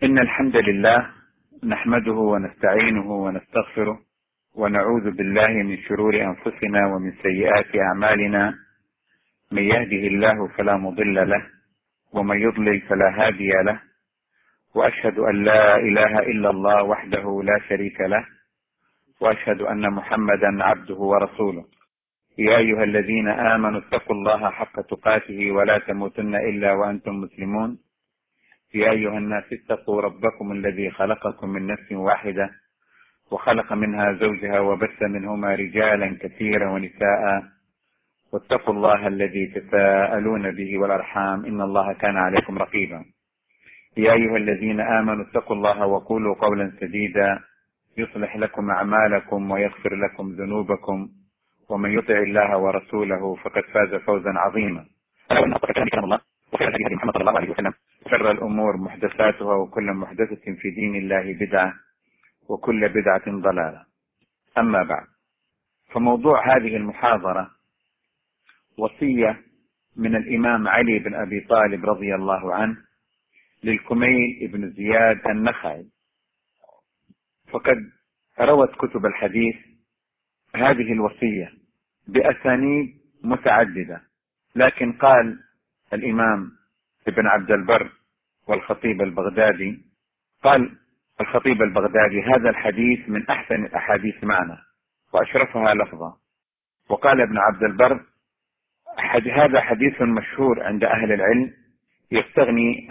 إن الحمد لله نحمده ونستعينه ونستغفره ونعوذ بالله من شرور أنفسنا ومن سيئات أعمالنا. من يهده الله فلا مضل له ومن يضلل فلا هادي له، وأشهد أن لا إله إلا الله وحده لا شريك له، وأشهد أن محمدا عبده ورسوله. يا أيها الذين آمنوا اتقوا الله حق تقاته ولا تموتن إلا وأنتم مسلمون. يا أيها الناس اتقوا ربكم الذي خلقكم من نفس واحدة وخلق منها زوجها وبث منهما رجالا كثيرا ونساء، واتقوا الله الذي تساءلون به والأرحام إن الله كان عليكم رقيبا. يا أيها الذين آمنوا اتقوا الله وقولوا قولا سديدا يصلح لكم أعمالكم ويغفر لكم ذنوبكم، ومن يطع الله ورسوله فقد فاز فوزا عظيما. وخير الهدي محمد صلى الله عليه وسلم، شر الأمور محدثاتها، وكل محدثة في دين الله بدعة، وكل بدعة ضلالة. أما بعد، فموضوع هذه المحاضرة وصية من الإمام علي بن أبي طالب رضي الله عنه للكميل بن زياد النخعي. فقد روت كتب الحديث هذه الوصية بأسانيد متعددة، لكن قال الإمام ابن عبد البر والخطيب البغدادي، قال الخطيب البغدادي: هذا الحديث من أحسن الأحاديث معنا وأشرفها لفظا. وقال ابن عبد البر: هذا حديث مشهور عند أهل العلم يستغنى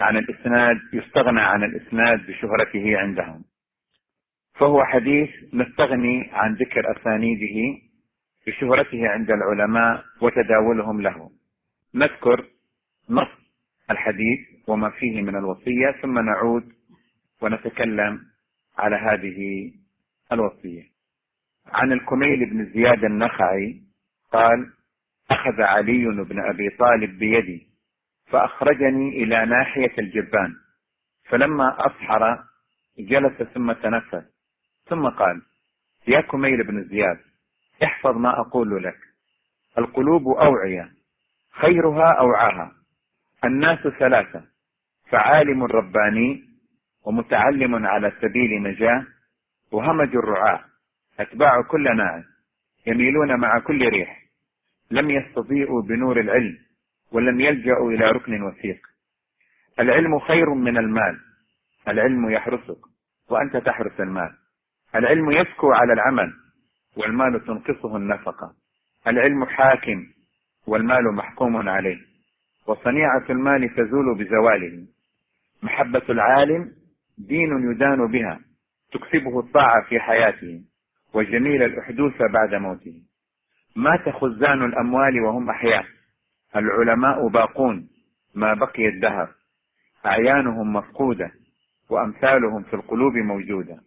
عن الإسناد بشهرته عندهم، فهو حديث نستغني عن ذكر أسانيده بشهرته عند العلماء وتداولهم له. نذكر نص الحديث وما فيه من الوصية، ثم نعود ونتكلم على هذه الوصية. عن الكميل بن زياد النخعي قال: أخذ علي بن أبي طالب بيدي فأخرجني إلى ناحية الجبان، فلما أصحر جلس ثم تنفس، ثم قال: يا كميل بن زياد، احفظ ما أقول لك. القلوب أوعية خيرها أوعاها. الناس ثلاثة: فعالم رباني، ومتعلم على سبيل نجاة، وهمج الرعاة، أتباع كل ناعم، يميلون مع كل ريح، لم يستضيئوا بنور العلم، ولم يلجأوا إلى ركن وثيق. العلم خير من المال، العلم يحرسك وأنت تحرس المال. العلم يسكو على العمل، والمال تنقصه النفقة. العلم حاكم، والمال محكوم عليه، وصنيعة المال تزول بزواله. محبة العالم دين يدان بها، تكسبه الطاعة في حياته، وجميل الأحدوث بعد موته. مات خزان الأموال وهم أحياء، العلماء باقون ما بقي الدهر، أعيانهم مفقودة وأمثالهم في القلوب موجودة.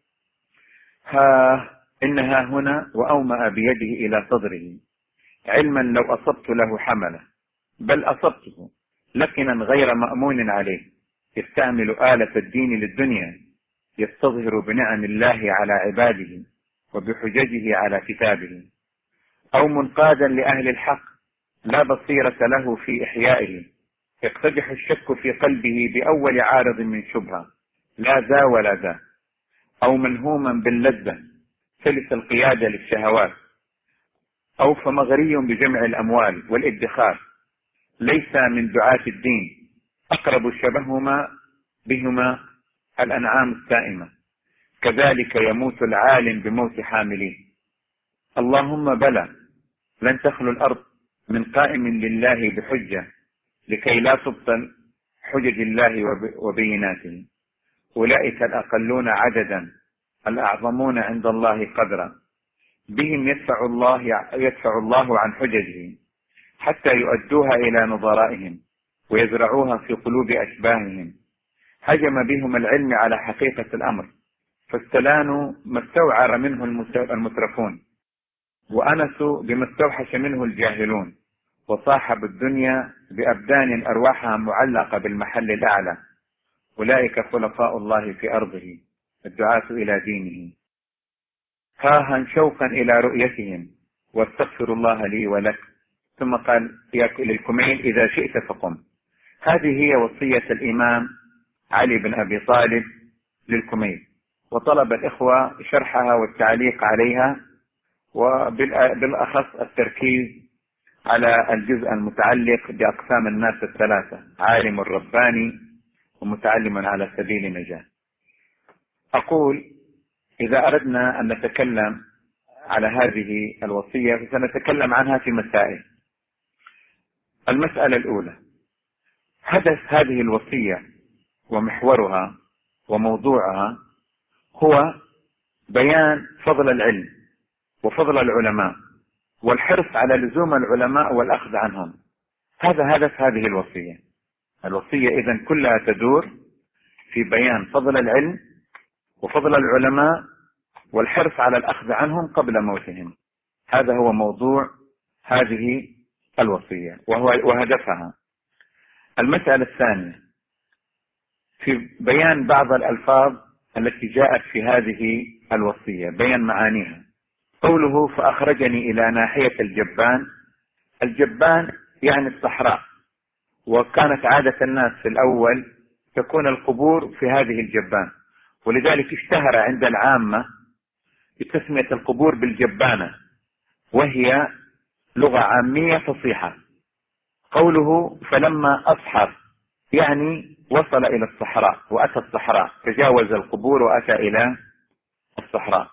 إنها هنا، وأومأ بيده إلى صدره: علما لو أصبت له حمله، بل أصبته لكنا غير مأمون عليه، يستعمل آلة الدين للدنيا، يستظهر بنعم الله على عباده وبحججه على كتابه. أو منقادا لأهل الحق لا بصيرة له في إحيائه، يقتدح الشك في قلبه بأول عارض من شبهة، لا ذا ولا ذا. أو منهوما باللذة سلس القيادة للشهوات. أو فمغري بجمع الأموال والادخار، ليس من دعاة الدين، أقرب شبههما بهما الأنعام السائمة. كذلك يموت العالم بموت حامليه. اللهم بلى، لن تخلو الأرض من قائم لله بحجة، لكي لا تبطل حجج الله وبيناته. أولئك الأقلون عددا، الأعظمون عند الله قدرا. بهم يدفع الله عن حججه، حتى يؤدوها إلى نظرائهم ويزرعوها في قلوب أشباههم. هجم بهم العلم على حقيقة الأمر، فاستلانوا ما استوعر منه المترفون، وأنسوا بما استوحش منه الجاهلون، وصاحبوا الدنيا بأبدان أرواحها معلقة بالمحل الأعلى. أولئك خلفاء الله في أرضه، الدعاة إلى دينه. هاها شوقا إلى رؤيتهم، واستغفر الله لي ولك. ثم قال للكميل: إذا شئت فقم. هذه هي وصية الإمام علي بن أبي طالب للكميل، وطلب الإخوة شرحها والتعليق عليها، وبالأخص التركيز على الجزء المتعلق بأقسام الناس الثلاثة: عالم رباني، ومتعلم على سبيل النجاة. أقول إذا أردنا أن نتكلم على هذه الوصية فسنتكلم عنها في مسائل. المسألة الأولى: هدف هذه الوصية ومحورها وموضوعها هو بيان فضل العلم وفضل العلماء والحرص على لزوم العلماء والأخذ عنهم. هذا هدف هذه الوصية. الوصية إذن كلها تدور في بيان فضل العلم وفضل العلماء والحرص على الأخذ عنهم قبل موتهم. هذا هو موضوع هذه الوصية وهدفها. المسألة الثانية في بيان بعض الألفاظ التي جاءت في هذه الوصية، بيان معانيها. قوله: فأخرجني إلى ناحية الجبان. الجبان يعني الصحراء، وكانت عادة الناس في الأول تكون القبور في هذه الجبان، ولذلك اشتهر عند العامة بتسمية القبور بالجبانة، وهي لغة عامية فصيحة. قوله: فلما أصحر يعني وصل إلى الصحراء وأتى الصحراء، تجاوز القبور وأتى إلى الصحراء.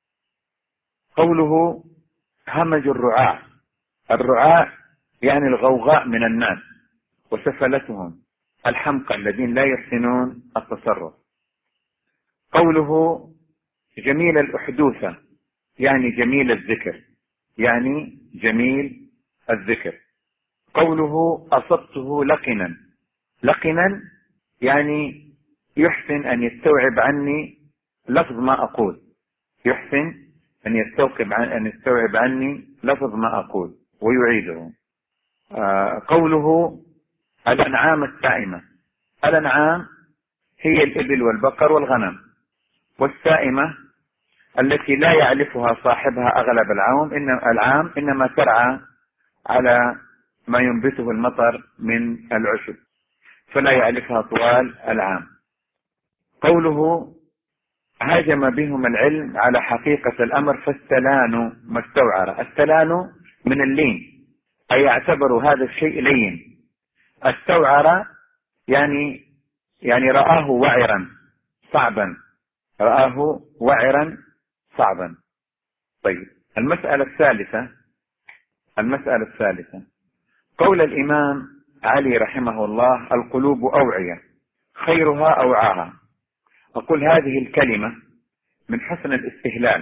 قوله: همج الرعاع. الرعاع يعني الغوغاء من الناس، وسفلتهم الحمقى الذين لا يحسنون التصرف. قوله: جميل الأحدوثة يعني جميل الذكر، يعني جميل الذكر. قوله: أصبته لقنا. لقنا يعني يحسن أن يستوعب عني لفظ ما أقول، يحسن أن يستوعب عني لفظ ما أقول ويعيده. قوله: الأنعام السائمة. الأنعام هي الإبل والبقر والغنم، والسائمة التي لا يعلفها صاحبها أغلب العام، إنما ترعى على ما ينبته المطر من العشب، فلا يعلفها طوال العام. قوله: هاجم بهم العلم على حقيقة الأمر فاستلانوا ما استوعر. استلانوا من اللين، أي اعتبروا هذا الشيء لين. استوعر يعني رآه وعرا صعبا، رآه وعرا صعبا. طيب، المسألة الثالثة قول الإمام علي رحمه الله: القلوب أوعية خيرها أوعاها. أقول هذه الكلمة من حسن الاستهلال،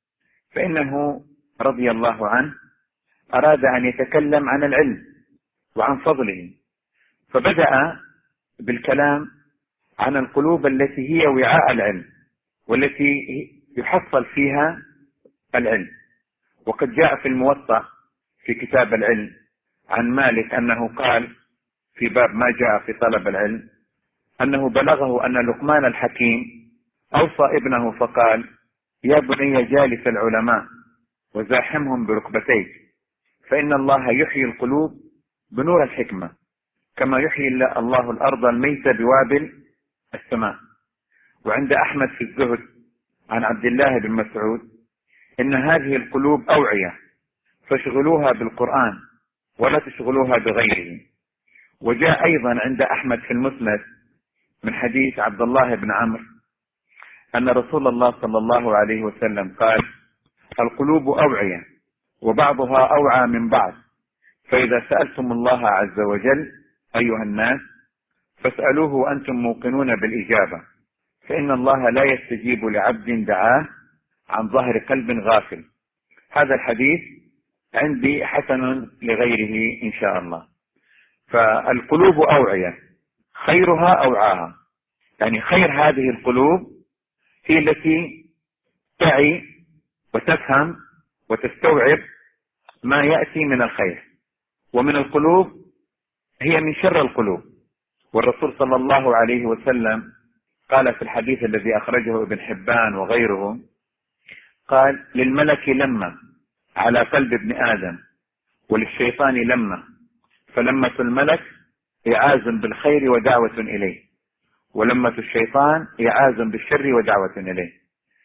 فإنه رضي الله عنه أراد أن يتكلم عن العلم وعن فضله، فبدأ بالكلام عن القلوب التي هي وعاء العلم والتي يحصل فيها العلم. وقد جاء في الموطأ في كتاب العلم عن مالك أنه قال في باب ما جاء في طلب العلم أنه بلغه أن لقمان الحكيم أوصى ابنه فقال: يا بني جالس العلماء وزاحمهم بركبتيك، فإن الله يحيي القلوب بنور الحكمة كما يحيي الله الأرض الميتة بوابل السماء. وعند أحمد في الزهد عن عبد الله بن مسعود: إن هذه القلوب أوعية فاشغلوها بالقرآن ولا تشغلوها بغيره. وجاء أيضا عند أحمد في المسند من حديث عبد الله بن عمرو أن رسول الله صلى الله عليه وسلم قال: القلوب أوعية وبعضها أوعى من بعض، فإذا سألتم الله عز وجل أيها الناس فاسألوه وأنتم موقنون بالإجابة، فإن الله لا يستجيب لعبد دعاه عن ظهر قلب غافل. هذا الحديث عندي حسن لغيره إن شاء الله. فالقلوب أوعية خيرها أوعاها، يعني خير هذه القلوب هي التي تعي وتفهم وتستوعب ما يأتي من الخير، ومن القلوب هي من شر القلوب. والرسول صلى الله عليه وسلم قال في الحديث الذي أخرجه ابن حبان وغيره، قال: للملك لمة على قلب ابن آدم، وللشيطان لمة، فلمة الملك إعاز بالخير ودعوة إليه، ولمة الشيطان إعاز بالشر ودعوة إليه.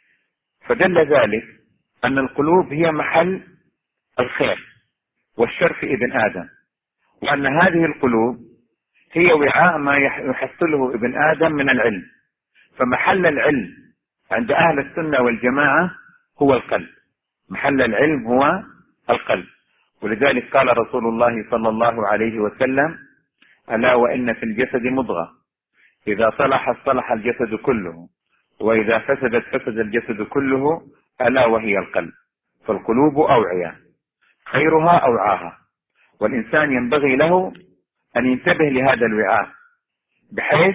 فدل ذلك أن القلوب هي محل الخير والشر في ابن آدم، وأن هذه القلوب هي وعاء ما يحصله ابن آدم من العلم. فمحل العلم عند أهل السنة والجماعة هو القلب، محل العلم هو القلب. ولذلك قال رسول الله صلى الله عليه وسلم: ألا وإن في الجسد مضغة إذا صلحت صلح الجسد كله، وإذا فسدت فسد الجسد كله، ألا وهي القلب. فالقلوب أوعية خيرها أوعاها، والإنسان ينبغي له أن ينتبه لهذا الوعاء بحيث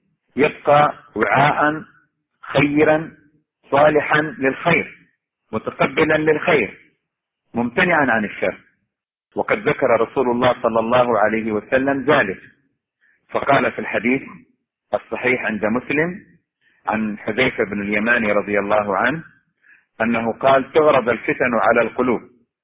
يبقى وعاء خيرا صالحا للخير، متقبلا للخير، ممتنعا عن الشر. وقد ذكر رسول الله صلى الله عليه وسلم ذلك، فقال في الحديث الصحيح عند مسلم عن حذيفة بن اليمان رضي الله عنه أنه قال: تعرض الفتن على القلوب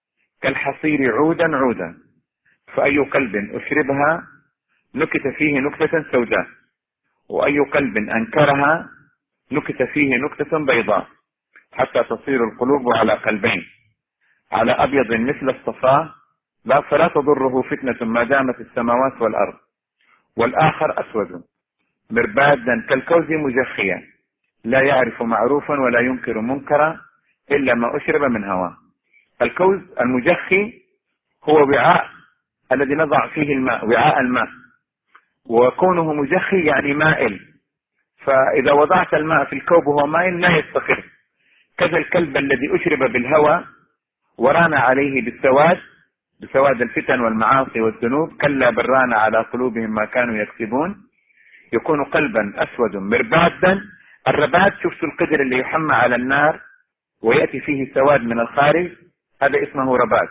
كالحصير عودا عودا، فأي قلب أشربها نكت فيه نكتة سوداء، وأي قلب أنكرها نكت فيه نكتة بيضاء، حتى تصير القلوب على قلبين، على أبيض مثل الصفاء فلا تضره فتنة ما دامت السماوات والأرض، والآخر أسود مربادا كالكوز مجخيا، لا يعرف معروفا ولا ينكر منكرا إلا ما أشرب من هواه. الكوز المجخي هو وعاء الذي نضع فيه الماء، وعاء الماء، وكونه مجخي يعني مائل، فإذا وضعت الماء في الكوب وهو مائل لا يستقر. كذا الكلب الذي أشرب بالهوى وران عليه بسواد الفتن والمعاصي والذنوب، كلا بل ران على قلوبهم ما كانوا يكسبون، يكون قلبا أسود مربادا. الرباد شفتوا القدر اللي يحمى على النار ويأتي فيه سواد من الخارج، هذا اسمه رباد.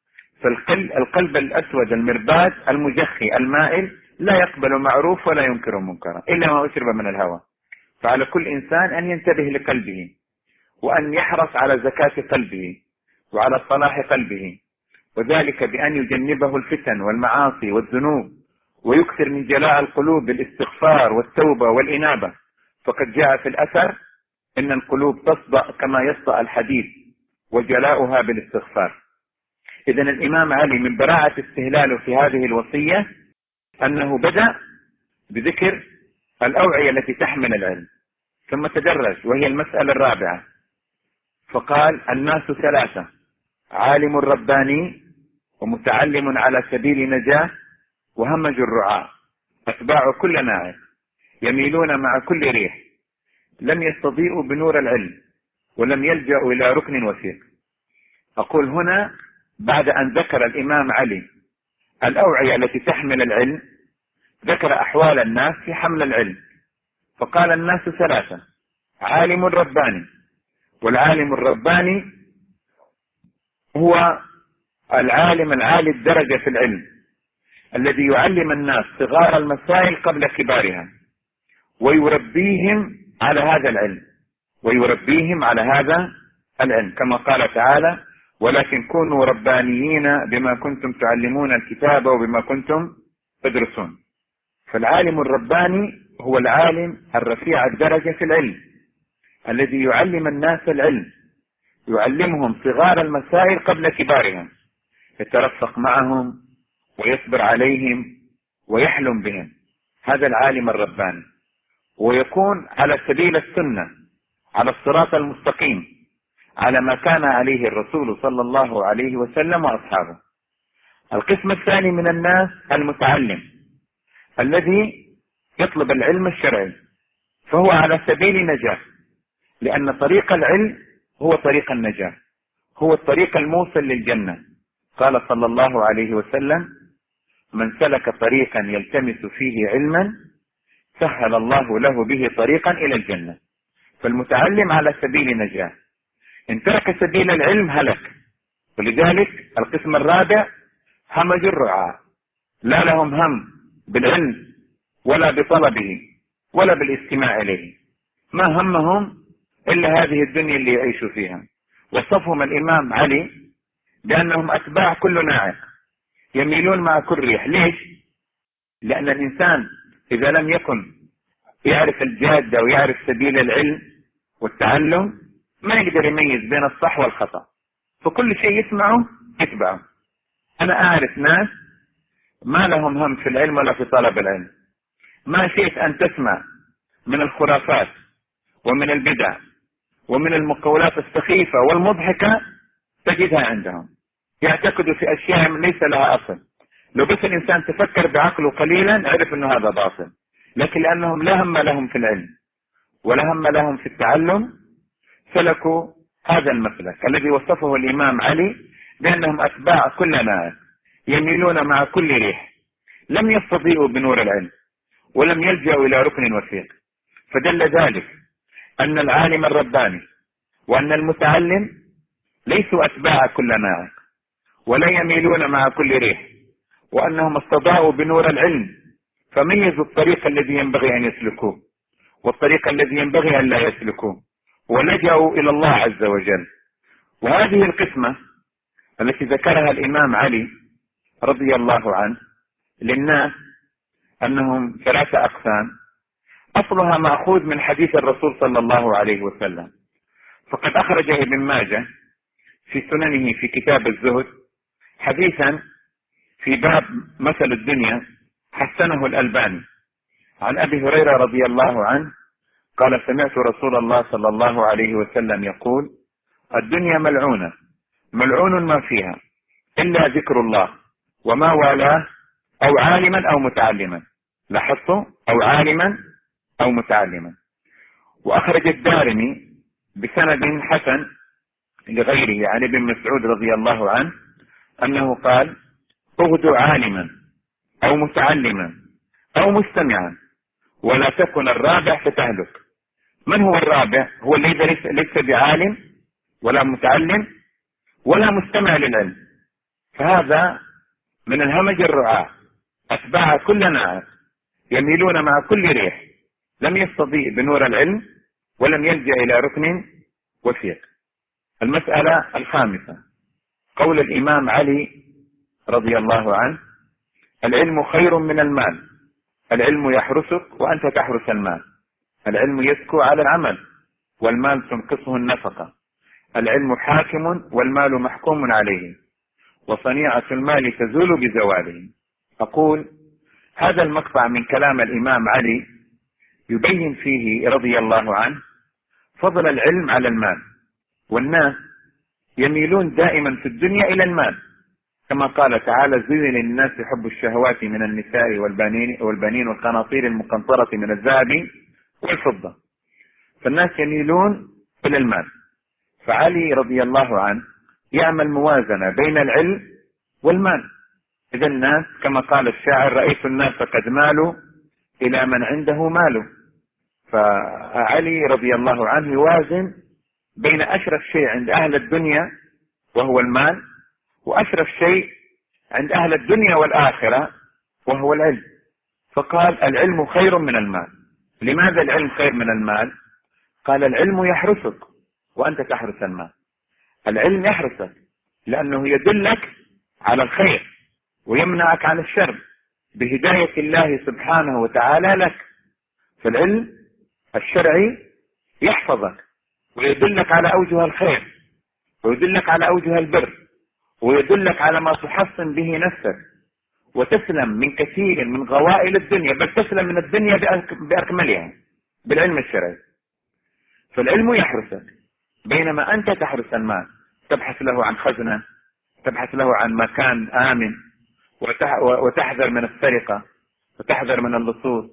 فالقلب الأسود المرباد المجخي المائل لا يقبل معروف ولا ينكر منكرا إلا ما أشرب من الهوى. فعلى كل إنسان أن ينتبه لقلبه، وأن يحرص على زكاة قلبه وعلى صلاح قلبه، وذلك بأن يجنبه الفتن والمعاصي والذنوب، ويكثر من جلاء القلوب بالاستغفار والتوبة والإنابة. فقد جاء في الأثر إن القلوب تصدأ كما يصدأ الحديد، وجلاؤها بالاستغفار. إذن الإمام علي من براعة استهلاله في هذه الوصية أنه بدأ بذكر الأوعية التي تحمل العلم، ثم تدرج وهي المسألة الرابعة، فقال: الناس ثلاثة: عالم رباني، ومتعلم على سبيل نجاة، وهمج الرعاة، أتباع كل ناعم، يميلون مع كل ريح، لم يستضيئوا بنور العلم، ولم يلجأوا إلى ركن وثيق. أقول هنا بعد أن ذكر الإمام علي الأوعية التي تحمل العلم، ذكر أحوال الناس في حمل العلم، فقال: الناس ثلاثة: عالم رباني. والعالم الرباني هو العالم العالي الدرجة في العلم، الذي يعلم الناس صغار المسائل قبل كبارها، ويربيهم على هذا العلم، كما قال تعالى: ولكن كونوا ربانيين بما كنتم تعلمون الكتاب وبما كنتم تدرسون. فالعالم الرباني هو العالم الرفيع الدرجة في العلم، الذي يعلم الناس العلم، يعلمهم صغار المسائل قبل كبارهم، يترفق معهم ويصبر عليهم ويحلم بهم. هذا العالم الرباني، ويكون على سبيل السنة، على الصراط المستقيم، على ما كان عليه الرسول صلى الله عليه وسلم وأصحابه. القسم الثاني من الناس المتعلم، الذي يطلب العلم الشرعي، فهو على سبيل نجاة، لأن طريق العلم هو طريق النجاة، هو الطريق الموصل للجنة. قال صلى الله عليه وسلم: من سلك طريقا يلتمس فيه علما سهل الله له به طريقا إلى الجنة. فالمتعلم على سبيل نجاة، إن ترك سبيل العلم هلك. ولذلك القسم الرابع همج الرعاة، لا لهم هم بالعلم ولا بطلبه ولا بالاستماع إليه، ما همهم إلا هذه الدنيا اللي يعيشوا فيها. وصفهم الإمام علي بأنهم أتباع كل ناعق، يميلون مع كل ريح. ليش؟ لأن الإنسان إذا لم يكن يعرف الجادة ويعرف سبيل العلم والتعلم، ما يقدر يميز بين الصح والخطأ، فكل شيء يسمعه يتبعه. أنا أعرف ناس ما لهم هم في العلم ولا في طلب العلم، ما شئت أن تسمع من الخرافات ومن البدع ومن المقولات السخيفة والمضحكة تجدها عندهم، يعتقدوا في أشياء ليس لها أصل. لو بس الإنسان تفكر بعقله قليلا عرف أنه هذا باطل، لكن لأنهم لا هم لهم في العلم ولا هم لهم في التعلم سلكوا هذا المسلك الذي وصفه الإمام علي بأنهم أتباع كل ناس يميلون مع كل ريح، لم يستضيئوا بنور العلم ولم يلجأوا إلى ركن وثيق. فدل ذلك أن العالم الرباني وأن المتعلم ليسوا أتباع كل ناس ولا يميلون مع كل ريح، وأنهم استضاءوا بنور العلم فميزوا الطريق الذي ينبغي أن يسلكوه والطريق الذي ينبغي أن لا يسلكوه، ولجأوا إلى الله عز وجل. وهذه القسمة التي ذكرها الإمام علي رضي الله عنه للناس أنهم 3 أقسام، أصلها مأخوذ من حديث الرسول صلى الله عليه وسلم. فقد أخرج ابن ماجه في سننه في كتاب الزهد حديثا في باب مثل الدنيا حسنه الألباني عن أبي هريرة رضي الله عنه قال: سمعت رسول الله صلى الله عليه وسلم يقول: الدنيا ملعونة، ملعون ما فيها إلا ذكر الله وما والاه أو عالما أو متعلما. لاحظتوا؟ أو عالما أو متعلما. وأخرج الدارمي بسند حسن لغيره عن ابن مسعود رضي الله عنه أنه قال: اغدو عالما أو متعلما أو مستمعا ولا تكن الرابع فتهلك. من هو الرابع؟ هو الذي ليس بعالم ولا متعلم ولا مستمع للعلم، فهذا من الهمج الرعاة، أتباع كل ناس يميلون مع كل ريح، لم يستضيء بنور العلم ولم يلجأ إلى ركن وثيق. المسألة الخامسة قول الإمام علي رضي الله عنه: العلم خير من المال، العلم يحرسك وأنت تحرس المال، العلم يزكو على العمل والمال تنقصه النفقة، العلم حاكم والمال محكوم عليه، وصنيعة المال تزول بزواله. أقول هذا المقطع من كلام الإمام علي يبين فيه رضي الله عنه فضل العلم على المال، والناس يميلون دائما في الدنيا إلى المال، كما قال تعالى: زين للناس حب الشهوات من النساء والبنين والقناطير المقنطرة من الذهب والفضة. فالناس يميلون إلى المال. فعلي رضي الله عنه يعمل موازنة بين العلم والمال. إذا الناس كما قال الشاعر: رأيت الناس قد مالوا إلى من عنده مال. فعلي رضي الله عنه يوازن بين أشرف شيء عند أهل الدنيا وهو المال، وأشرف شيء عند أهل الدنيا والآخرة وهو العلم. فقال: العلم خير من المال. لماذا العلم خير من المال؟ قال: العلم يحرسك وأنت تحرس المال. العلم يحرسك لأنه يدلك على الخير ويمنعك عن الشر بهداية الله سبحانه وتعالى لك. فالعلم الشرعي يحفظك ويدلك على أوجه الخير ويدلك على أوجه البر ويدلك على ما تحصن به نفسك وتسلم من كثير من غوائل الدنيا، بل تسلم من الدنيا بأكملها بالعلم الشرعي. فالعلم يحرسك، بينما أنت تحرس المال، تبحث له عن خزنة، تبحث له عن مكان آمن، وتحذر من السرقة وتحذر من اللصوص،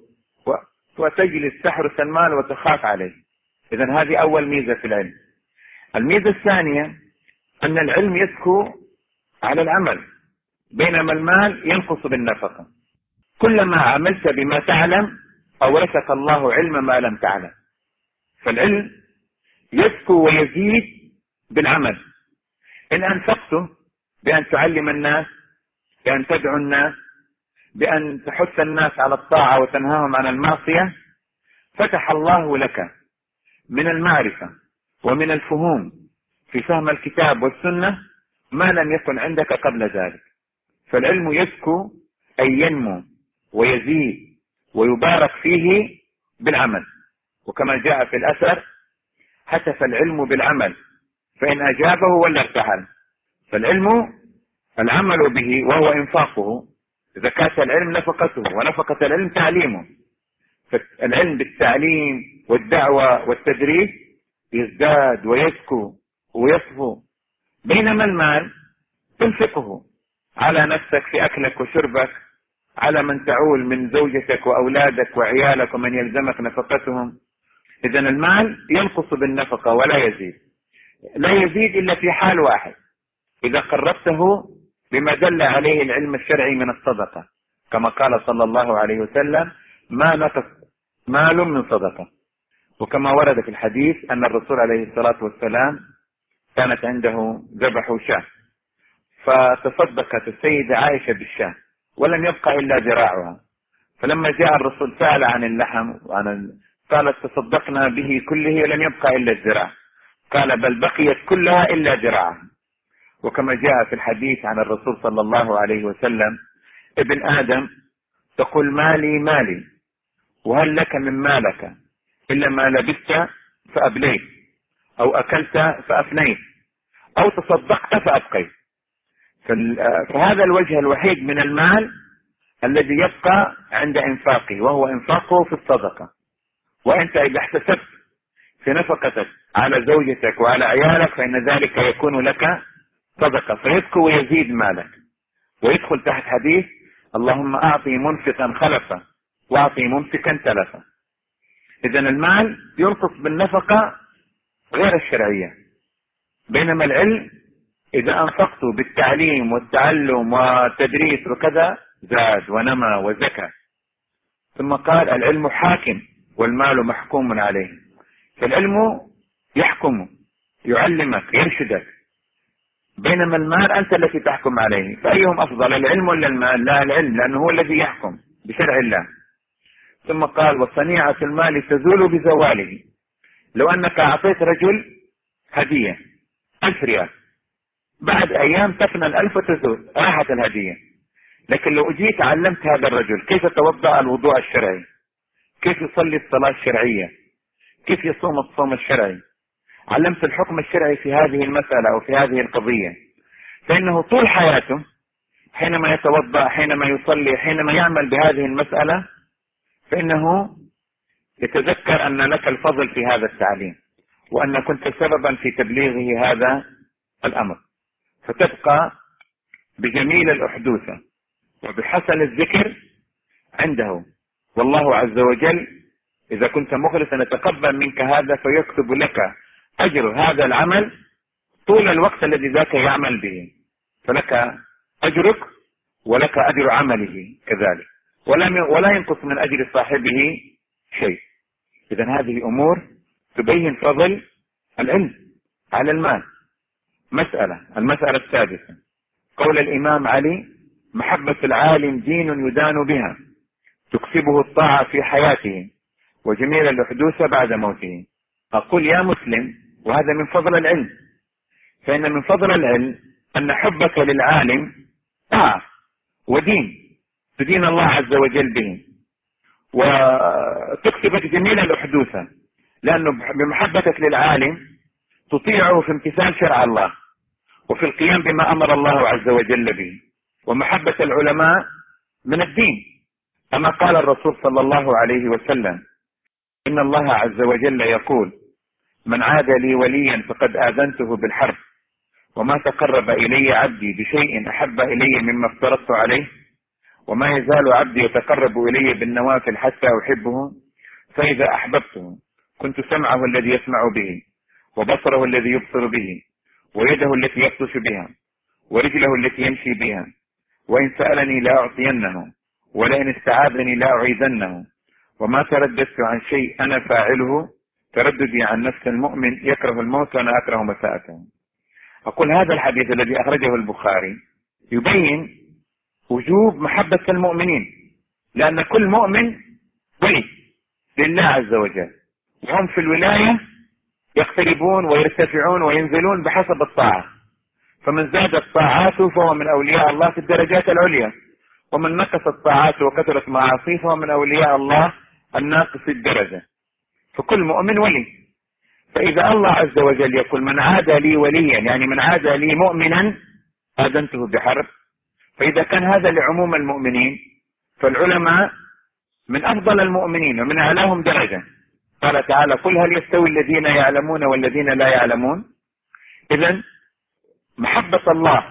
وتجلس تحرس المال وتخاف عليه. إذن هذه أول ميزة في العلم. الميزة الثانية أن العلم يزكو على العمل، بينما المال ينقص بالنفقة. كلما عملت بما تعلم أورثك الله علم ما لم تعلم. فالعلم يزكو ويزيد بالعمل. إن أنفقته بأن تعلم الناس، بأن تدعو الناس، بأن تحث الناس على الطاعة وتنهاهم عن المعصية، فتح الله لك من المعرفة ومن الفهوم في فهم الكتاب والسنة ما لم يكن عندك قبل ذلك. فالعلم يزكو أي ينمو ويزيد ويبارك فيه بالعمل. وكما جاء في الأثر: هتف العلم بالعمل فإن أجابه ولا ارتحل. فالعلم العمل به وهو إنفاقه، زكاة العلم نفقته، ونفقة العلم تعليمه. فالعلم بالتعليم والدعوة والتدريس يزداد ويزكو ويصفو، بينما المال تنفقه على نفسك في أكلك وشربك، على من تعول من زوجتك وأولادك وعيالك ومن يلزمك نفقتهم. إذا المال ينقص بالنفقة ولا يزيد، لا يزيد إلا في حال واحد: إذا قربته بما دل عليه العلم الشرعي من الصدقة، كما قال صلى الله عليه وسلم: ما نقص مال من صدقة. وكما ورد في الحديث أن الرسول عليه الصلاة والسلام كانت عنده ذبح شاة، فتصدقت السيدة عائشة بالشاة ولم يبقى إلا ذراعها. فلما جاء الرسول سأل عن اللحم قالت: تصدقنا به كله ولم يبقى إلا الذراع. قال: بل بقيت كلها إلا ذراعها. وكما جاء في الحديث عن الرسول صلى الله عليه وسلم: ابن آدم تقول مالي مالي، وهل لك من مالك إلا ما لبست فأبليت، أو أكلت فأفنيت، أو تصدقت فأبقيت. فهذا الوجه الوحيد من المال الذي يبقى عند إنفاقه، وهو إنفاقه في الصدقة. وأنت إذا احتسبت في نفقتك على زوجتك وعلى عيالك فإن ذلك يكون لك صدقة، فيزكو ويزيد مالك، ويدخل تحت حديث: اللهم أعطي منفقا خلفا وأعطي ممسكا تلفا. إذا المال ينقص بالنفقة غير الشرعية، بينما العلم إذا أنفقته بالتعليم والتعلم والتدريس وكذا زاد ونمى وزكى. ثم قال: العلم حاكم والمال محكوم عليه. فالعلم يحكم، يعلمك، يرشدك، بينما المال أنت التي تحكم عليه. فأيهم أفضل، العلم ولا المال؟ لا، العلم، لأنه هو الذي يحكم بشرع الله. ثم قال: وصنيعة المال تزول بزواله. لو أنك أعطيت رجل هدية 1000 ريال، بعد أيام تفنى 1000 وتزول، راحت الهدية. لكن لو جيت علمت هذا الرجل كيف يتوضأ الوضوء الشرعي، كيف يصلي الصلاة الشرعية، كيف يصوم الصوم الشرعي، علمت الحكم الشرعي في هذه المسألة أو في هذه القضية، فإنه طول حياته حينما يتوضأ، حينما يصلي، حينما يعمل بهذه المسألة، فإنه يتذكر أن لك الفضل في هذا التعليم، وأن كنت سببا في تبليغه هذا الأمر، فتبقى بجميل الأحدوثة وبحسن الذكر عنده. والله عز وجل إذا كنت مخلصا يتقبل منك هذا، فيكتب لك أجر هذا العمل طول الوقت الذي ذاك يعمل به، فلك أجرك ولك أجر عمله كذلك، ولا ينقص من أجر صاحبه شيء. إذن هذه أمور تبين فضل العلم على المال. المسألة السادسة: قول الإمام علي: محبة العالم دين يدان بها، تكسبه الطاعة في حياته وجميل الأحدوث بعد موته. أقول يا مسلم، وهذا من فضل العلم، فإن من فضل العلم أن حبك للعالم طاعة ودين تدين الله عز وجل به، وتكسبك جميل الأحدوث، لأنه بمحبتك للعالم تطيعه في امتثال شرع الله وفي القيام بما أمر الله عز وجل به. ومحبة العلماء من الدين، كما قال الرسول صلى الله عليه وسلم: إن الله عز وجل يقول: من عاد لي وليا فقد آذنته بالحرب، وما تقرب إلي عبدي بشيء أحب إلي مما افترضت عليه، وما يزال عبدي يتقرب إلي بالنوافل حتى أحبه، فإذا أحببته كنت سمعه الذي يسمع به، وبصره الذي يبصر به، ويده التي يبطش بها، ورجله التي يمشي بها، وإن سألني لأعطينه، ولئن استعاذني لأعيذنه، وما ترددت عن شيء أنا فاعله ترددي عن نفس المؤمن يكره الموت وأنا أكره مساءته. أقول هذا الحديث الذي أخرجه البخاري يبين وجوب محبة المؤمنين، لأن كل مؤمن ولي لله عز وجل، وهم في الولاية يقتربون ويرتفعون وينزلون بحسب الطاعة، فمن زادت طاعاته فهو من أولياء الله في الدرجات العليا، ومن نقصت طاعاته وكثرت معاصيه فهو من أولياء الله الناقص الدرجة، فكل مؤمن ولي. فإذا الله عز وجل يقول من عادى لي وليا، يعني من عادى لي مؤمنا آذنته بحرب، فإذا كان هذا لعموم المؤمنين، فالعلماء من أفضل المؤمنين ومن أعلاهم درجة. قال تعالى قل هل يستوي الذين يعلمون والذين لا يعلمون. إذن محبة الله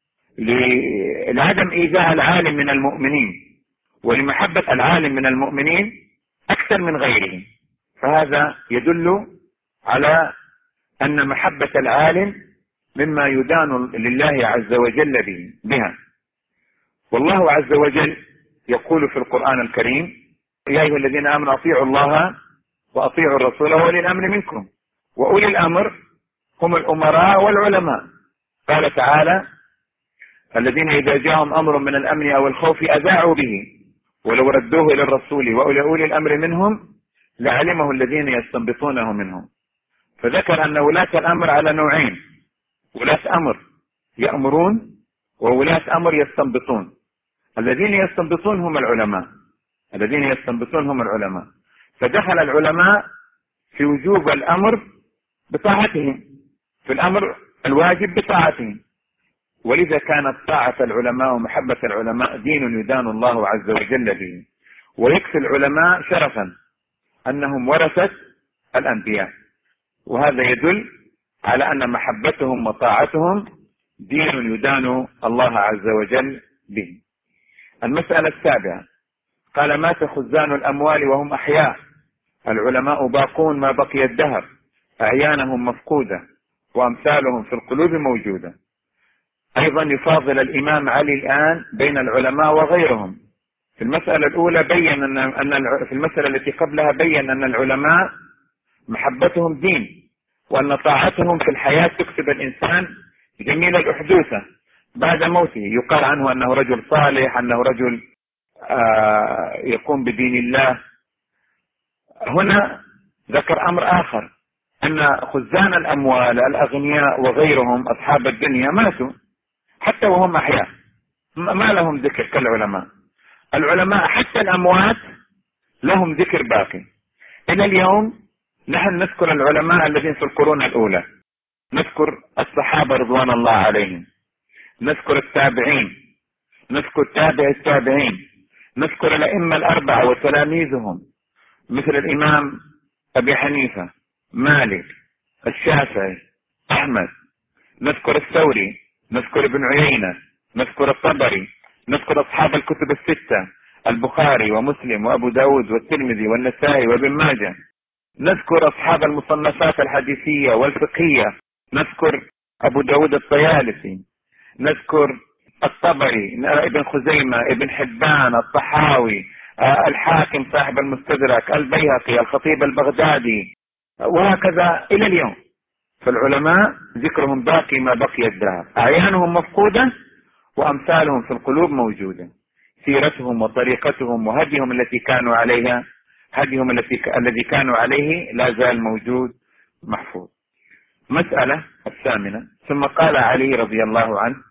لعدم إيذاء العالم من المؤمنين ولمحبة العالم من المؤمنين أكثر من غيرهم، فهذا يدل على أن محبة العالم مما يدان لله عز وجل بها. والله عز وجل يقول في القرآن الكريم يا أيها الذين آمنوا أطيعوا الله وأطيعوا الرسول وأولي الأمر منكم. وأولي الأمر هم الأمراء والعلماء. قال تعالى الذين إذا جاءهم أمر من الأمن أو الخوف أذاعوا به ولو ردوه إلى الرسول وأولي الأمر منهم لعلمه الذين يستنبطونه منهم. فذكر أن ولاة الأمر على نوعين: ولاة أمر يأمرون وولاة أمر يستنبطون. الذين يستنبطون هم العلماء، الذين يستنبطون هم العلماء. فدخل العلماء في وجوب الأمر بطاعتهم، في الأمر الواجب بطاعتهم. ولذا كانت طاعة العلماء ومحبة العلماء دين يدان الله عز وجل به. ويكفي العلماء شرفا أنهم ورثة الأنبياء، وهذا يدل على أن محبتهم وطاعتهم دين يدان الله عز وجل به. المسألة السابعة قال مات خزان الأموال وهم أحياء، العلماء باقون ما بقي الدهر، أعيانهم مفقودة وأمثالهم في القلوب موجودة. أيضا يفاضل الإمام علي الآن بين العلماء وغيرهم. في المسألة الأولى بين في المسألة التي قبلها بين أن العلماء محبتهم دين، وأن طاعتهم في الحياة تكسب الإنسان جميل الأحدوثة بعد موته. يقال عنه أنه رجل صالح، أنه رجل يقوم بدين الله. هنا ذكر أمر آخر، أن خزان الأموال الأغنياء وغيرهم أصحاب الدنيا ماتوا حتى وهم أحياء، ما لهم ذكر كالعلماء. العلماء حتى الأموات لهم ذكر باقي. إلى اليوم نحن نذكر العلماء الذين في القرون الأولى، نذكر الصحابة رضوان الله عليهم، نذكر التابعين، نذكر تابع التابعين، نذكر الأئمة الأربعة وتلاميذهم مثل الإمام أبي حنيفة، مالك، الشافعي، أحمد، نذكر الثوري، نذكر ابن عيينة، نذكر الطبري، نذكر أصحاب الكتب الستة البخاري ومسلم وأبو داود والترمذي والنسائي وابن ماجه، نذكر أصحاب المصنفات الحديثية والفقهية، نذكر أبو داود الطيالسي، نذكر الطبري، ابن خزيمة، ابن حبان، الطحاوي، الحاكم صاحب المستدرك، البيهقي، الخطيب البغدادي، وهكذا إلى اليوم. فالعلماء ذكرهم باقي ما بقي الدهر، أعيانهم مفقودة وأمثالهم في القلوب موجودة. سيرتهم وطريقتهم وهديهم التي كانوا عليها، هديهم الذي كانوا عليه لا زال موجود محفوظ. مسألة الثامنة ثم قال علي رضي الله عنه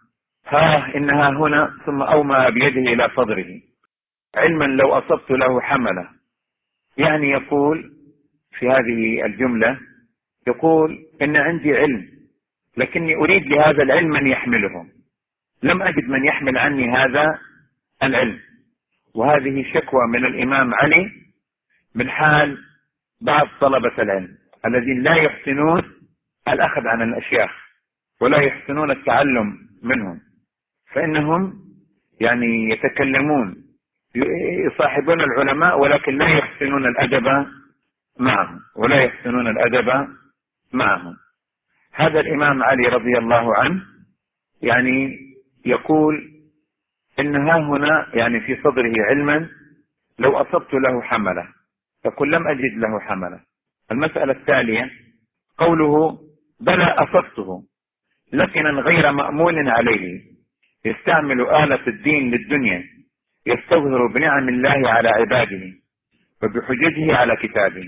إنها هنا ثم أومى بيده إلى صدره علما لو أصبت له حمله. يعني يقول في هذه الجملة، يقول إن عندي علم لكني أريد لهذا العلم من يحمله، لم أجد من يحمل عني هذا العلم. وهذه شكوى من الإمام علي من حال بعض طلبة العلم الذين لا يحسنون الأخذ عن الأشياخ ولا يحسنون التعلم منهم، فإنهم يعني يتكلمون يصاحبون العلماء ولكن لا يحسنون الأدب معهم ولا يحسنون الأدب معهم. هذا الإمام علي رضي الله عنه يعني يقول إن هنا يعني في صدره علما لو أصبت له حمله، يقول لم أجد له حمله. المسألة التالية قوله بلى أصبته لكنا غير مأمون عليه، يستعمل آلة الدين للدنيا، يستظهر بنعم الله على عباده وبحججه على كتابه.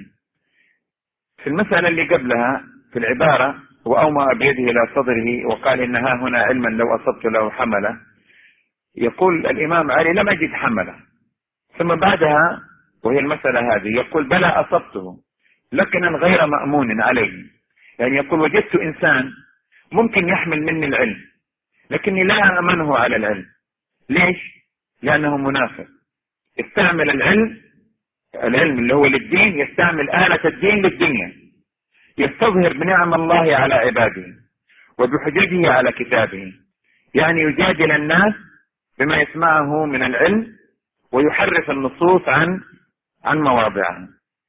في المسألة اللي قبلها في العبارة وأومأ بيده إلى صدره وقال إنها هنا علما لو أصبت له حمله، يقول الإمام علي لم أجد حمله، ثم بعدها وهي المسألة هذه. يقول بلى أصبته لكنا غير مأمون عليه. يعني يقول وجدت إنسان ممكن يحمل مني العلم لكني لا أأمنه على العلم. ليش؟ لأنه منافق. استعمل العلم اللي هو للدين، يستعمل آلة الدين للدنيا، يستظهر بنعم الله على عباده وبحججه على كتابه. يعني يجادل الناس بما يسمعه من العلم ويحرف النصوص عن مواضعها.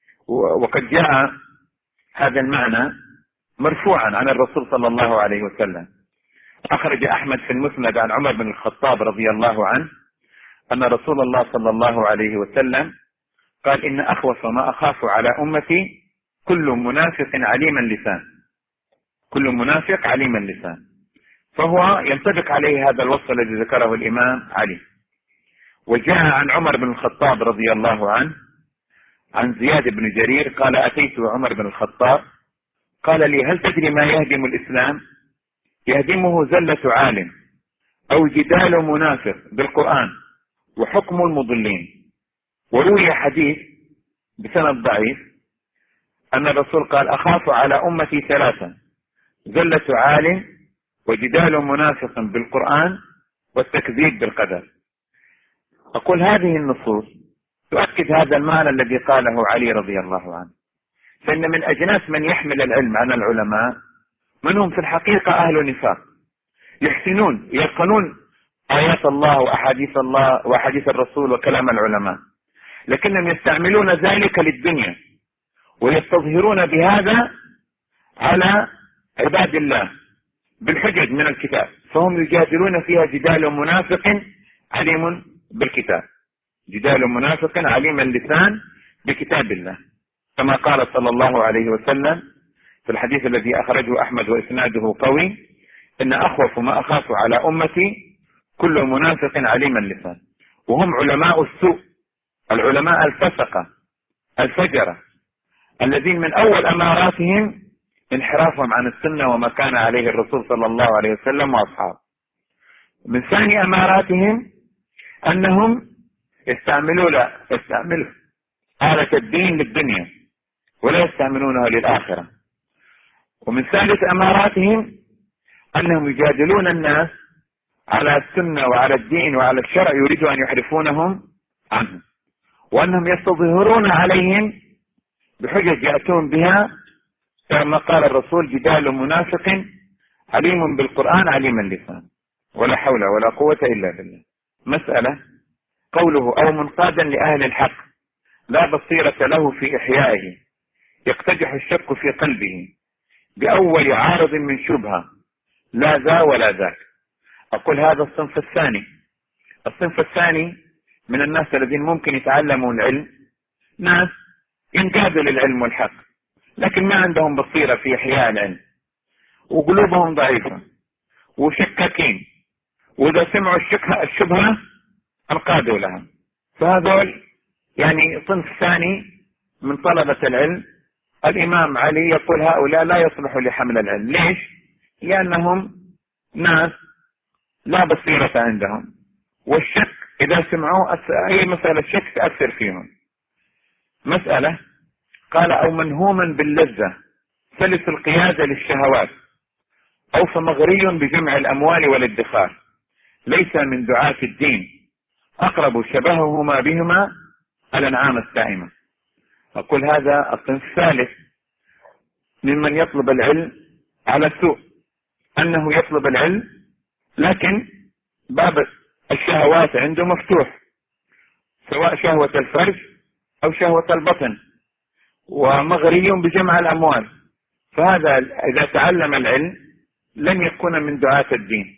وقد جاء هذا المعنى مرفوعا عن الرسول صلى الله عليه وسلم. أخرج أحمد في المسند عن عمر بن الخطاب رضي الله عنه أن رسول الله صلى الله عليه وسلم قال إن أخوف ما أخاف على أمتي كل منافق عليم اللسان. كل منافق عليم اللسان. فهو ينطبق عليه هذا الوصف الذي ذكره الإمام علي. وجاء عن عمر بن الخطاب رضي الله عنه عن زياد بن جرير قال أتيت عمر بن الخطاب قال لي هل تدري ما يهدم الإسلام؟ يهدمه زلة عالم أو جدال منافق بالقرآن وحكم المضلين. وروي حديث بسند ضعيف أن الرسول قال أخاف على أمتي ثلاثة: زلة عالم وجدال منافق بالقرآن والتكذيب بالقدر. أقول هذه النصوص تؤكد هذا المعنى الذي قاله علي رضي الله عنه. فإن من أجناس من يحمل العلم عن العلماء من هم في الحقيقة أهل نفاق، يحسنون يلقنون آيات الله وأحاديث الرسول وكلام العلماء، لكنهم يستعملون ذلك للدنيا ويستظهرون بهذا على عباد الله بالحجج من الكتاب، فهم يجادلون فيها جدال منافق عليم بالكتاب، جدال منافق عليم اللسان بكتاب الله، كما قال صلى الله عليه وسلم في الحديث الذي أخرجه أحمد وإسناده قوي: إن أخوف ما أخاف على أمتي كل منافق عليم اللسان. وهم علماء السوء، العلماء الفسقة الفجرة الذين من أول أماراتهم انحرافهم عن السنة وما كان عليه الرسول صلى الله عليه وسلم وأصحابه. من ثاني أماراتهم أنهم يستعملوا آلة الدين للدنيا ولا يستعملونها للآخرة. ومن ثالث أماراتهم أنهم يجادلون الناس على السنة وعلى الدين وعلى الشرع، يريدوا أن يحرفونهم عنه، وأنهم يستظهرون عليهم بحجج يأتون بها كما قال الرسول: جدال منافق عليم بالقرآن عليم اللسان. ولا حول ولا قوة إلا بالله. مسألة قوله أو منقادا لأهل الحق لا بصيرة له في إحيائه يقتدح الشك في قلبه بأول عارض من شبهة لا ذا ولا ذاك. أقول هذا الصنف الثاني. الصنف الثاني من الناس الذين ممكن يتعلموا العلم، ناس ينقادوا للعلم والحق لكن ما عندهم بصيرة في إحياء العلم وقلوبهم ضعيفة وشكاكين، وإذا سمعوا الشبهة انقادوا لها. فهذول يعني صنف ثاني من طلبة العلم. الإمام علي يقول هؤلاء لا يصلحوا لحمل العلم. ليش؟ لأنهم ناس لا بصيرة عندهم، والشك إذا سمعوا أي مسألة شك تأثر فيهم. مسألة قال أو منهوما باللذة سلس القيادة للشهوات أو فمغري بجمع الأموال والادخار ليس من دعاة الدين أقرب شبههما بهما الأنعام السائمة. أقول هذا الصنف الثالث ممن يطلب العلم على سوء، أنه يطلب العلم لكن باب الشهوات عنده مفتوح، سواء شهوة الفرج أو شهوة البطن، ومغري بجمع الأموال. فهذا إذا تعلم العلم لن يكون من دعاة الدين،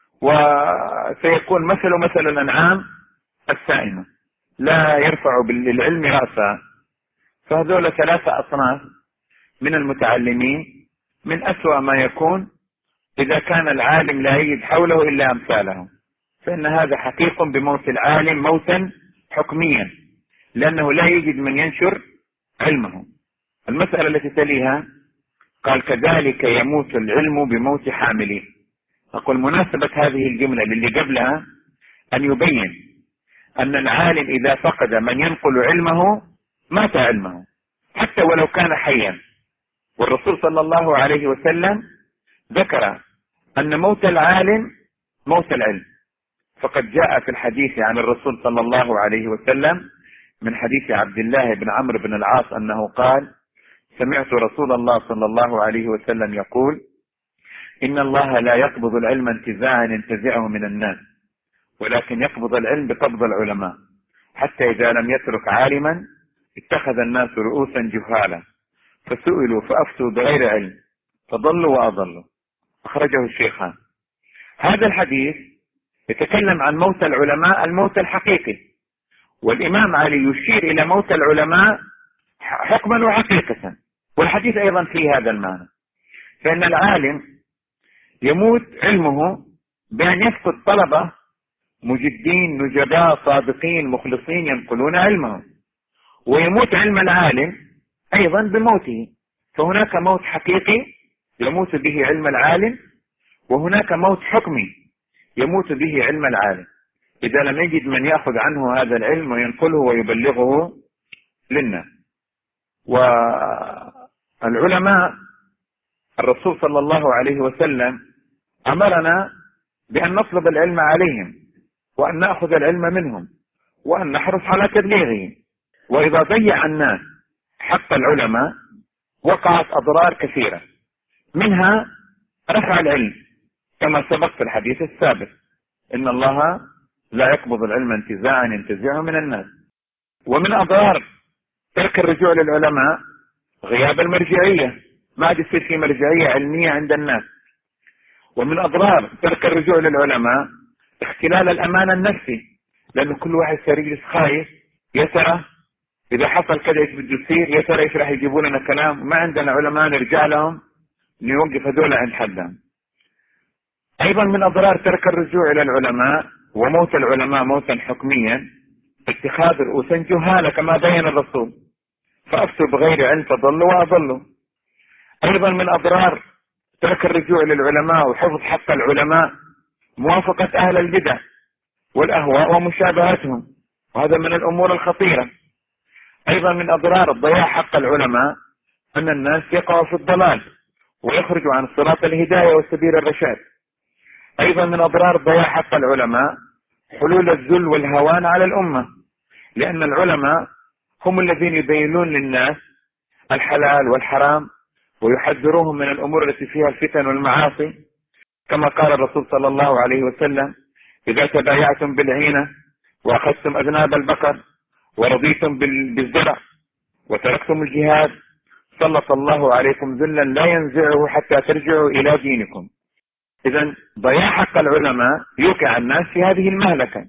وسيكون مثل الأنعام السائمة لا يرفع بالعلم رأسا. فهذول ثلاثة أصناف من المتعلمين من أسوأ ما يكون إذا كان العالم لا يجد حوله إلا أمثاله، فإن هذا حقيق بموت العالم موتا حكميا، لأنه لا يجد من ينشر علمه. المسألة التي تليها قال كذلك يموت العلم بموت حامله. أقول مناسبة هذه الجملة للي قبلها أن يبين أن العالم إذا فقد من ينقل علمه مات علمه حتى ولو كان حيا. والرسول صلى الله عليه وسلم ذكر أن موت العالم موت العلم، فقد جاء في الحديث عن الرسول صلى الله عليه وسلم من حديث عبد الله بن عمرو بن العاص أنه قال: سمعت رسول الله صلى الله عليه وسلم يقول: إن الله لا يقبض العلم انتزاعا ينتزعه من الناس، ولكن يقبض العلم بقبض العلماء، حتى إذا لم يترك عالما اتخذ الناس رؤوسا جهالا فسئلوا فأفتوا بغير علم فضلوا وأضلوا. أخرجه الشيخان. هذا الحديث يتكلم عن موت العلماء الموت الحقيقي، والإمام علي يشير إلى موت العلماء حكما وحقيقة، والحديث أيضا في هذا المعنى. فإن العالم يموت علمه بأن يفقد طلبة مجدين نجباء صادقين مخلصين ينقلون علمه، ويموت علم العالم أيضا بموته. فهناك موت حقيقي يموت به علم العالم، وهناك موت حكمي يموت به علم العالم إذا لم يجد من يأخذ عنه هذا العلم وينقله ويبلغه للناس. والعلماء الرسول صلى الله عليه وسلم أمرنا بأن نطلب العلم عليهم، وأن نأخذ العلم منهم، وأن نحرص على تبليغه. وإذا ضيع الناس حق العلماء وقعت أضرار كثيرة، منها رفع العلم كما سبق في الحديث السابق: إن الله لا يقبض العلم انتزاعا ينتزعه من الناس. ومن أضرار ترك الرجوع للعلماء غياب المرجعية، ما عاد يصير في مرجعية علمية عند الناس. ومن أضرار ترك الرجوع للعلماء اختلال الأمان النفسي، لأن كل واحد صار يجلس خايف، يا ترى إذا حصل كذا ايش بده يصير، يا ترى ايش راح يجيبوا لنا كلام، ما عندنا علماء نرجع لهم نوقف هذول عند حدهم. أيضا من أضرار ترك الرجوع إلى العلماء وموت العلماء موتا حكميا اتخاذ رؤوسا جهالة كما بين الرسول، فأفتوا بغير علم فضلوا وأضلوا. أيضا من أضرار ترك الرجوع للعلماء وحفظ حق العلماء موافقة أهل البدع والأهواء ومشابهتهم، وهذا من الأمور الخطيرة. أيضا من أضرار ضياع حق العلماء أن الناس يقعوا في الضلال ويخرجوا عن صراط الهداية وسبيل الرشاد. أيضا من أضرار ضياع حق العلماء حلول الذل والهوان على الأمة، لأن العلماء هم الذين يبينون للناس الحلال والحرام ويحذروهم من الأمور التي فيها الفتن والمعاصي، كما قال الرسول صلى الله عليه وسلم: إذا تبايعتم بالعينة وأخذتم أذناب البقر ورضيتم بالزرع وتركتم الجهاد سلط الله عليكم ذلا لا ينزعه حتى ترجعوا إلى دينكم. إذن ضياع حق العلماء يوقع الناس في هذه المهلكة.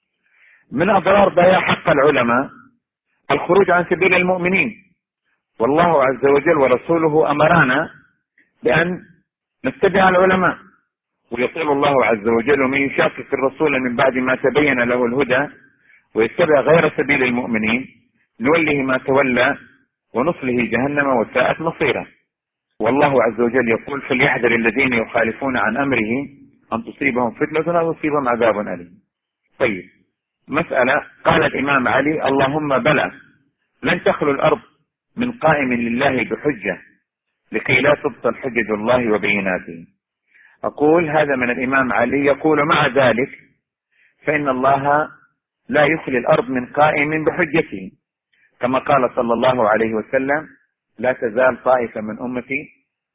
من أضرار ضياع حق العلماء الخروج عن سبيل المؤمنين، والله عز وجل ورسوله أمرنا بأن نتبع العلماء، ويقول الله عز وجل: ومن يشاقق الرسول من بعد ما تبين له الهدى ويتبع غير سبيل المؤمنين نوله ما تولى ونصله جهنم وساءت مصيرا. والله عز وجل يقول: فليحذر الذين يخالفون عن أمره أن تصيبهم فتنة أو يصيبهم عذاب أليم. طيب، مسألة. قال الإمام علي: اللهم بلى، لن تخلو الأرض من قائم لله بحجة لكي لا تبطل حجج الله وبيناته. أقول هذا من الإمام علي، يقول مع ذلك فإن الله لا يخلي الأرض من قائم بحجته، كما قال صلى الله عليه وسلم: لا تزال طائفة من أمتي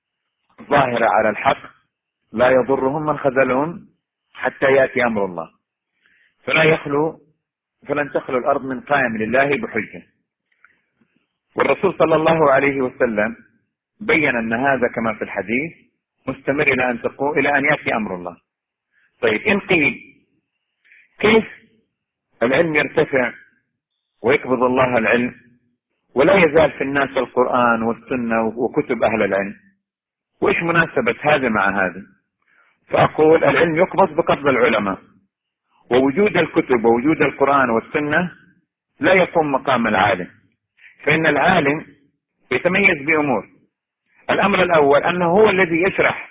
ظاهرة على الحق لا يضرهم من خذلهم حتى يأتي أمر الله. فلن تخلو الأرض من قائم لله بحجة. والرسول صلى الله عليه وسلم بين أن هذا كما في الحديث مستمر إلى أن يأتي أمر الله. طيب، إن قيل كيف العلم يرتفع ويقبض الله العلم ولا يزال في الناس القرآن والسنة وكتب أهل العلم، وإيش مناسبة هذا مع هذا؟ فأقول العلم يقبض بقبض العلماء، ووجود الكتب ووجود القرآن والسنة لا يقوم مقام العالم. فإن العالم يتميز بأمور: الأمر الأول أنه هو الذي يشرح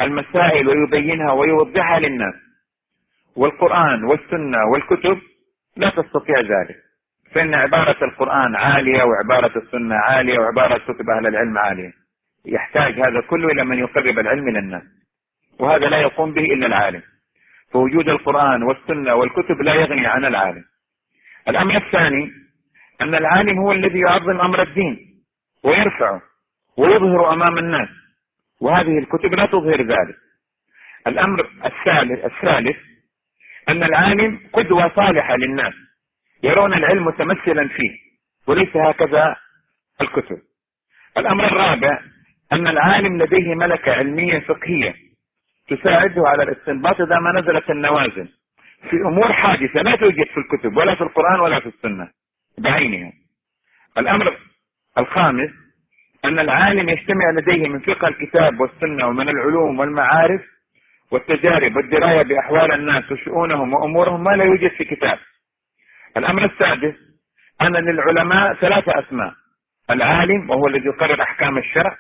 المسائل ويبينها ويوضحها للناس، والقرآن والسنة والكتب لا تستطيع ذلك، فإن عبارة القرآن عالية وعبارة السنة عالية وعبارة كتب أهل العلم عالية. يحتاج هذا كله إلى من يقرب العلم إلى الناس، وهذا لا يقوم به إلا العالم. فوجود القرآن والسنة والكتب لا يغني عن العالم. الأمر الثاني أن العالم هو الذي يعظم أمر الدين ويرفعه ويظهر أمام الناس، وهذه الكتب لا تظهر ذلك. الأمر الثالث أن العالم قدوة صالحة للناس، يرون العلم متمثلا فيه، وليس هكذا الكتب. الأمر الرابع أن العالم لديه ملكة علمية فقهية تساعده على الاستنباط إذا ما نزلت النوازل في أمور حادثة لا توجد في الكتب ولا في القرآن ولا في السنة بعينها. الأمر الخامس أن العالم يجتمع لديه من فقه الكتاب والسنة ومن العلوم والمعارف والتجارب والدراية بأحوال الناس وشؤونهم وأمورهم ما لا يوجد في كتاب. الأمر السادس أن للعلماء 3 أسماء: العالم وهو الذي يقرر أحكام الشرع،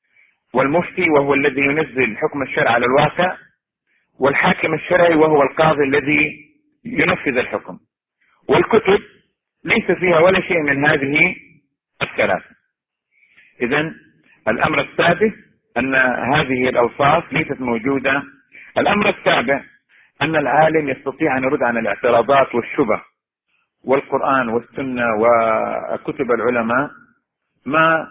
والمفتي وهو الذي ينزل حكم الشرع على الواقع، والحاكم الشرعي وهو القاضي الذي ينفذ الحكم. والكتب ليس فيها ولا شيء من هذه ال3. إذن الأمر السادس أن هذه الأوصاف ليست موجودة. الأمر السابع أن العالم يستطيع أن يرد عن الاعتراضات والشبه، والقرآن والسنة وكتب العلماء ما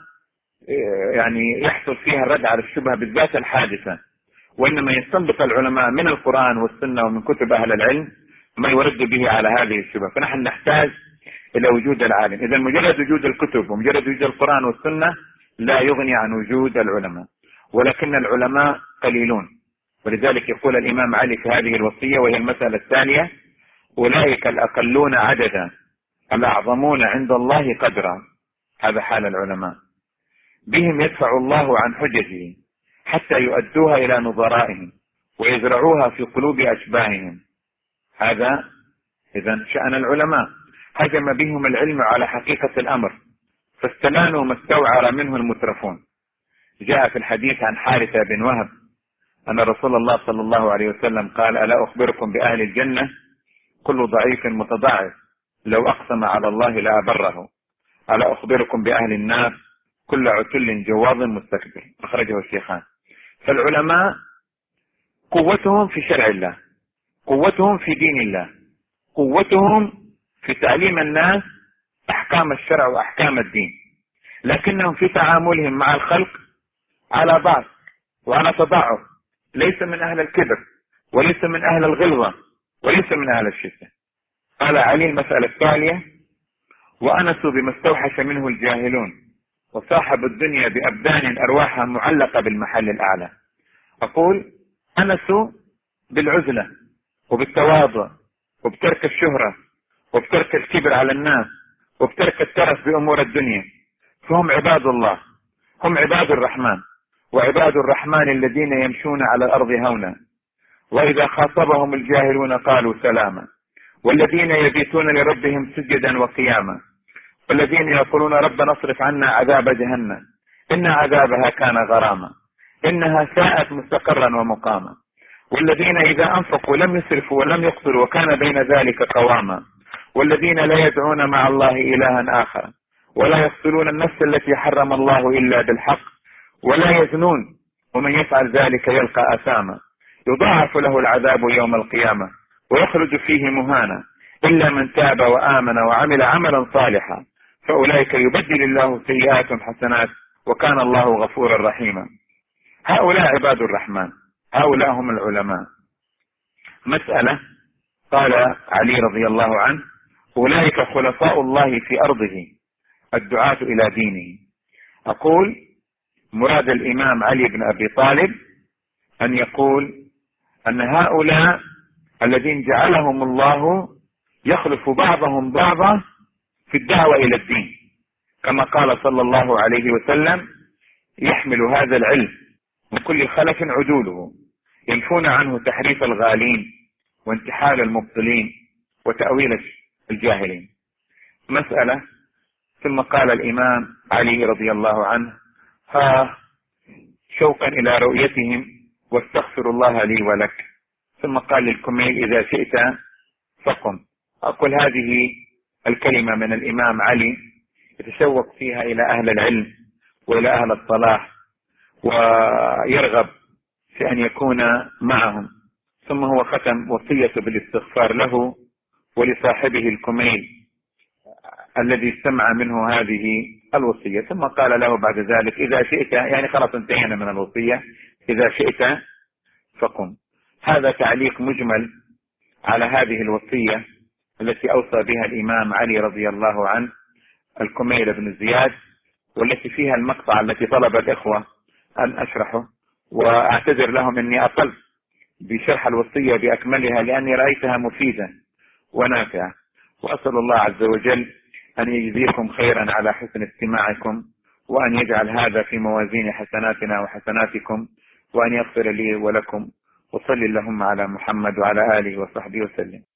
يعني يحصل فيها الرد على الشبهة بالذات الحادثة، وإنما يستنبط العلماء من القرآن والسنة ومن كتب أهل العلم ما يرد به على هذه الشبهة. فنحن نحتاج إلى وجود العالم. إذا مجرد وجود الكتب ومجرد وجود القرآن والسنة لا يغني عن وجود العلماء، ولكن العلماء قليلون. ولذلك يقول الإمام علي في هذه الوصية وهي المسألة الثانية: أولئك الأقلون عددا الأعظمون عند الله قدرا. هذا حال العلماء، بهم يدفع الله عن حججه حتى يؤدوها إلى نظرائهم ويزرعوها في قلوب أشباههم. هذا إذن شأن العلماء. هجم بهم العلم على حقيقة الأمر فاستلانوا ما استوعر منه المترفون. جاء في الحديث عن حارثة بن وهب أن رسول الله صلى الله عليه وسلم قال: ألا أخبركم بأهل الجنة؟ كل ضعيف متضاعف لو أقسم على الله لأبره. ألا أخبركم بأهل النار؟ كل عتل جواظ مستكبر. أخرجه الشيخان. فالعلماء قوتهم في شرع الله، قوتهم في دين الله، قوتهم في تعليم الناس أحكام الشرع وأحكام الدين، لكنهم في تعاملهم مع الخلق على ضعف وعلى تضعف، ليس من أهل الكبر وليس من أهل الغلظة وليس من أهل الشدة. قال علي المسألة التالية: وأنس بما استوحش منه الجاهلون، وصاحب الدنيا بأبدان أرواحها معلقة بالمحل الأعلى. أقول أنس بالعزلة وبالتواضع وبترك الشهرة وبترك الكبر على الناس وبترك الترف بأمور الدنيا، فهم عباد الله، هم عباد الرحمن، وعباد الرحمن الذين يمشون على الأرض هونا، وإذا خاطبهم الجاهلون قالوا سلاما، والذين يبيتون لربهم سجدا وقياما، والذين يقولون ربنا اصرف عنا عذاب جهنم إن عذابها كان غراما إنها ساءت مستقرا ومقاما، والذين إذا أنفقوا لم يسرفوا ولم يقتروا وكان بين ذلك قواما، والذين لا يدعون مع الله إلها آخر ولا يقتلون النفس التي حرم الله إلا بالحق ولا يزنون ومن يفعل ذلك يلقى أثاما يضاعف له العذاب يوم القيامة ويخلد فيه مهانا إلا من تاب وآمن وعمل عملا صالحا فأولئك يبدل الله سيئاتهم حسنات وكان الله غفورا رحيما. هؤلاء عباد الرحمن، هؤلاء هم العلماء. مسألة قال علي رضي الله عنه: أولئك خلفاء الله في أرضه الدعاة إلى دينه. أقول مراد الإمام علي بن أبي طالب أن يقول أن هؤلاء الذين جعلهم الله يخلف بعضهم بعضا في الدعوة إلى الدين، كما قال صلى الله عليه وسلم: يحمل هذا العلم من كل خلف عدوله ينفون عنه تحريف الغالين وانتحال المبطلين وتأويل الجاهلين. مسألة. ثم قال الإمام علي رضي الله عنه: ها شوقا إلى رؤيتهم واستغفر الله لي ولك. ثم قال للكميل: إذا شئت فقم أقول هذه الكلمة من الإمام علي يتشوق فيها إلى أهل العلم وإلى أهل الصلاح، ويرغب في أن يكون معهم. ثم هو ختم وصية بالاستغفار له ولصاحبه الكميل الذي استمع منه هذه الوصية، ثم قال له بعد ذلك إذا شئت، يعني خلاص انتهينا من الوصية، إذا شئت فقم. هذا تعليق مجمل على هذه الوصية التي أوصى بها الإمام علي رضي الله عنه الكميل بن زياد، والتي فيها المقطع التي طلب الإخوة أن أشرحه، وأعتذر لهم أني أقل بشرح الوصية بأكملها لأني رأيتها مفيدة ونافعة. وأسأل الله عز وجل أن يجزيكم خيرا على حسن استماعكم، وأن يجعل هذا في موازين حسناتنا وحسناتكم، وأن يغفر لي ولكم. وصل اللهم على محمد وعلى آله وصحبه وسلم.